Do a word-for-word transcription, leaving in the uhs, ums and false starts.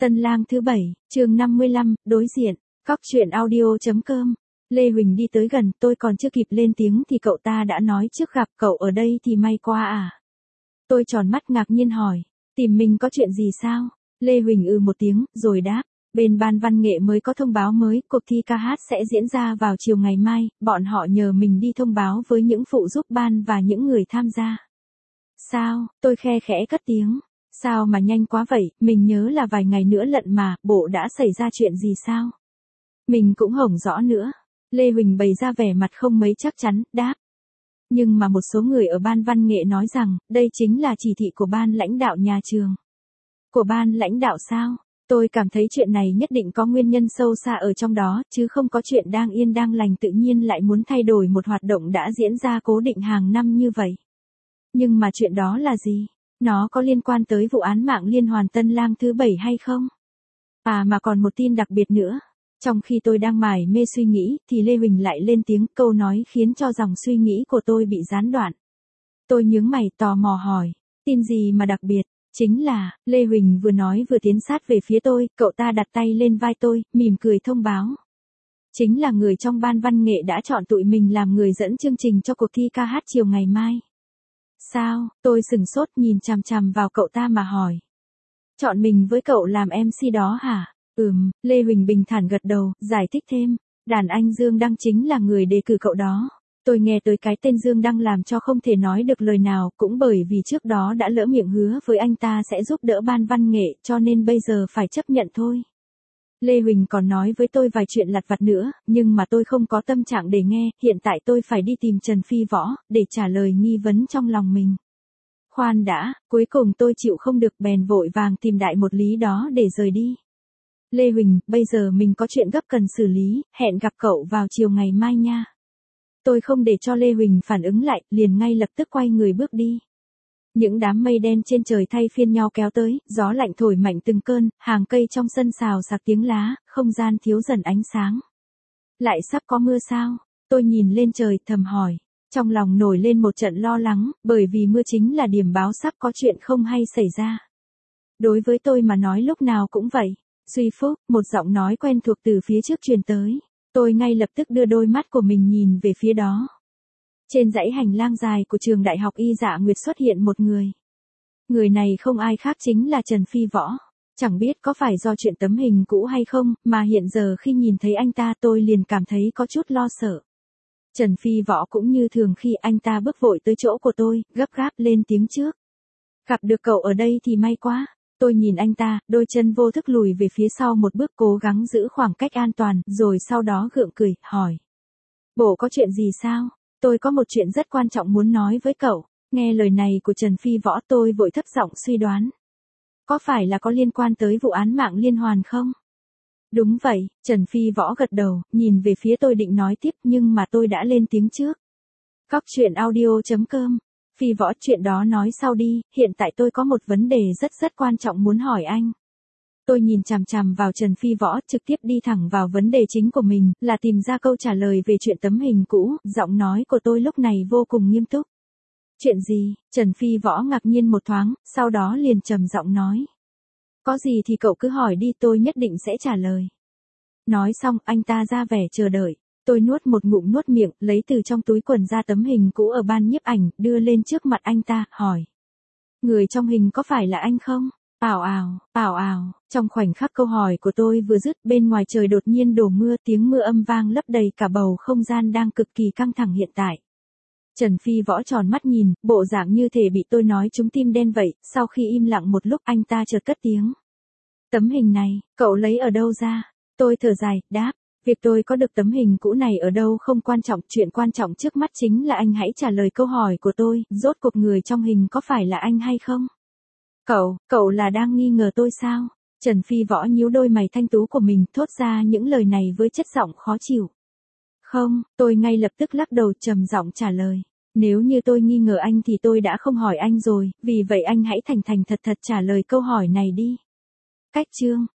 Tân lang thứ bảy, chương năm mươi lăm, đối diện, Cóc truyện audio.com. Lê Huỳnh đi tới gần, tôi còn chưa kịp lên tiếng thì cậu ta đã nói trước gặp cậu ở đây thì may quá à. Tôi tròn mắt ngạc nhiên hỏi, tìm mình có chuyện gì sao? Lê Huỳnh ừ một tiếng, rồi đáp, bên ban văn nghệ mới có thông báo mới, cuộc thi ca hát sẽ diễn ra vào chiều ngày mai, bọn họ nhờ mình đi thông báo với những phụ giúp ban và những người tham gia. Sao? Tôi khe khẽ cất tiếng. Sao mà nhanh quá vậy, mình nhớ là vài ngày nữa lận mà, bộ đã xảy ra chuyện gì sao? Mình cũng hổng rõ nữa. Lê Huỳnh bày ra vẻ mặt không mấy chắc chắn, đáp. Nhưng mà một số người ở ban văn nghệ nói rằng, đây chính là chỉ thị của ban lãnh đạo nhà trường. Của ban lãnh đạo sao? Tôi cảm thấy chuyện này nhất định có nguyên nhân sâu xa ở trong đó, chứ không có chuyện đang yên đang lành tự nhiên lại muốn thay đổi một hoạt động đã diễn ra cố định hàng năm như vậy. Nhưng mà chuyện đó là gì? Nó có liên quan tới vụ án mạng liên hoàn Tân lang thứ bảy hay không? À mà còn một tin đặc biệt nữa. Trong khi tôi đang mải mê suy nghĩ, thì Lê Huỳnh lại lên tiếng, câu nói khiến cho dòng suy nghĩ của tôi bị gián đoạn. Tôi nhướng mày tò mò hỏi, tin gì mà đặc biệt? Chính là, Lê Huỳnh vừa nói vừa tiến sát về phía tôi, cậu ta đặt tay lên vai tôi, mỉm cười thông báo. Chính là người trong ban văn nghệ đã chọn tụi mình làm người dẫn chương trình cho cuộc thi ca hát chiều ngày mai. Sao? Tôi sừng sốt nhìn chằm chằm vào cậu ta mà hỏi. Chọn mình với cậu làm em xê đó hả? Ừm, Lê Huỳnh bình thản gật đầu, giải thích thêm. Đàn anh Dương Đăng chính là người đề cử cậu đó. Tôi nghe tới cái tên Dương Đăng làm cho không thể nói được lời nào, cũng bởi vì trước đó đã lỡ miệng hứa với anh ta sẽ giúp đỡ ban văn nghệ, cho nên bây giờ phải chấp nhận thôi. Lê Huỳnh còn nói với tôi vài chuyện lặt vặt nữa, nhưng mà tôi không có tâm trạng để nghe, hiện tại tôi phải đi tìm Trần Phi Võ, để trả lời nghi vấn trong lòng mình. Khoan đã, cuối cùng tôi chịu không được bèn vội vàng tìm đại một lý đó để rời đi. Lê Huỳnh, bây giờ mình có chuyện gấp cần xử lý, hẹn gặp cậu vào chiều ngày mai nha. Tôi không để cho Lê Huỳnh phản ứng lại, liền ngay lập tức quay người bước đi. Những đám mây đen trên trời thay phiên nhau kéo tới, gió lạnh thổi mạnh từng cơn, hàng cây trong sân xào xạc tiếng lá, không gian thiếu dần ánh sáng. Lại sắp có mưa sao? Tôi nhìn lên trời thầm hỏi. Trong lòng nổi lên một trận lo lắng, bởi vì mưa chính là điểm báo sắp có chuyện không hay xảy ra. Đối với tôi mà nói lúc nào cũng vậy. Suy phúc, một giọng nói quen thuộc từ phía trước truyền tới. Tôi ngay lập tức đưa đôi mắt của mình nhìn về phía đó. Trên dãy hành lang dài của trường đại học Y Dạ Nguyệt xuất hiện một người. Người này không ai khác chính là Trần Phi Võ. Chẳng biết có phải do chuyện tấm hình cũ hay không, mà hiện giờ khi nhìn thấy anh ta tôi liền cảm thấy có chút lo sợ. Trần Phi Võ cũng như thường khi anh ta bước vội tới chỗ của tôi, gấp gáp lên tiếng trước. Gặp được cậu ở đây thì may quá. Tôi nhìn anh ta, đôi chân vô thức lùi về phía sau một bước cố gắng giữ khoảng cách an toàn, rồi sau đó gượng cười, hỏi. Bộ có chuyện gì sao? Tôi có một chuyện rất quan trọng muốn nói với cậu. Nghe lời này của Trần Phi Võ tôi vội thấp giọng suy đoán. Có phải là có liên quan tới vụ án mạng liên hoàn không? Đúng vậy, Trần Phi Võ gật đầu, nhìn về phía tôi định nói tiếp nhưng mà tôi đã lên tiếng trước. Cóc truyện audio.com. Phi Võ, chuyện đó nói sau đi, hiện tại tôi có một vấn đề rất rất quan trọng muốn hỏi anh. Tôi nhìn chằm chằm vào Trần Phi Võ, trực tiếp đi thẳng vào vấn đề chính của mình, là tìm ra câu trả lời về chuyện tấm hình cũ, giọng nói của tôi lúc này vô cùng nghiêm túc. Chuyện gì? Trần Phi Võ ngạc nhiên một thoáng, sau đó liền trầm giọng nói. Có gì thì cậu cứ hỏi đi, tôi nhất định sẽ trả lời. Nói xong, anh ta ra vẻ chờ đợi. Tôi nuốt một ngụm nuốt miệng, lấy từ trong túi quần ra tấm hình cũ ở ban nhiếp ảnh, đưa lên trước mặt anh ta, hỏi. Người trong hình có phải là anh không? Ào ào, ào ào, trong khoảnh khắc câu hỏi của tôi vừa dứt, bên ngoài trời đột nhiên đổ mưa, tiếng mưa âm vang lấp đầy cả bầu không gian đang cực kỳ căng thẳng hiện tại. Trần Phi Võ tròn mắt nhìn, bộ dạng như thể bị tôi nói trúng tim đen vậy, sau khi im lặng một lúc anh ta chợt cất tiếng. Tấm hình này, cậu lấy ở đâu ra? Tôi thở dài, đáp. Việc tôi có được tấm hình cũ này ở đâu không quan trọng, chuyện quan trọng trước mắt chính là anh hãy trả lời câu hỏi của tôi, rốt cuộc người trong hình có phải là anh hay không? Cậu, cậu là đang nghi ngờ tôi sao? Trần Phi Võ nhíu đôi mày thanh tú của mình, thốt ra những lời này với chất giọng khó chịu. Không, tôi ngay lập tức lắc đầu trầm giọng trả lời. Nếu như tôi nghi ngờ anh thì tôi đã không hỏi anh rồi, vì vậy anh hãy thành thành thật thật trả lời câu hỏi này đi. Cách chương,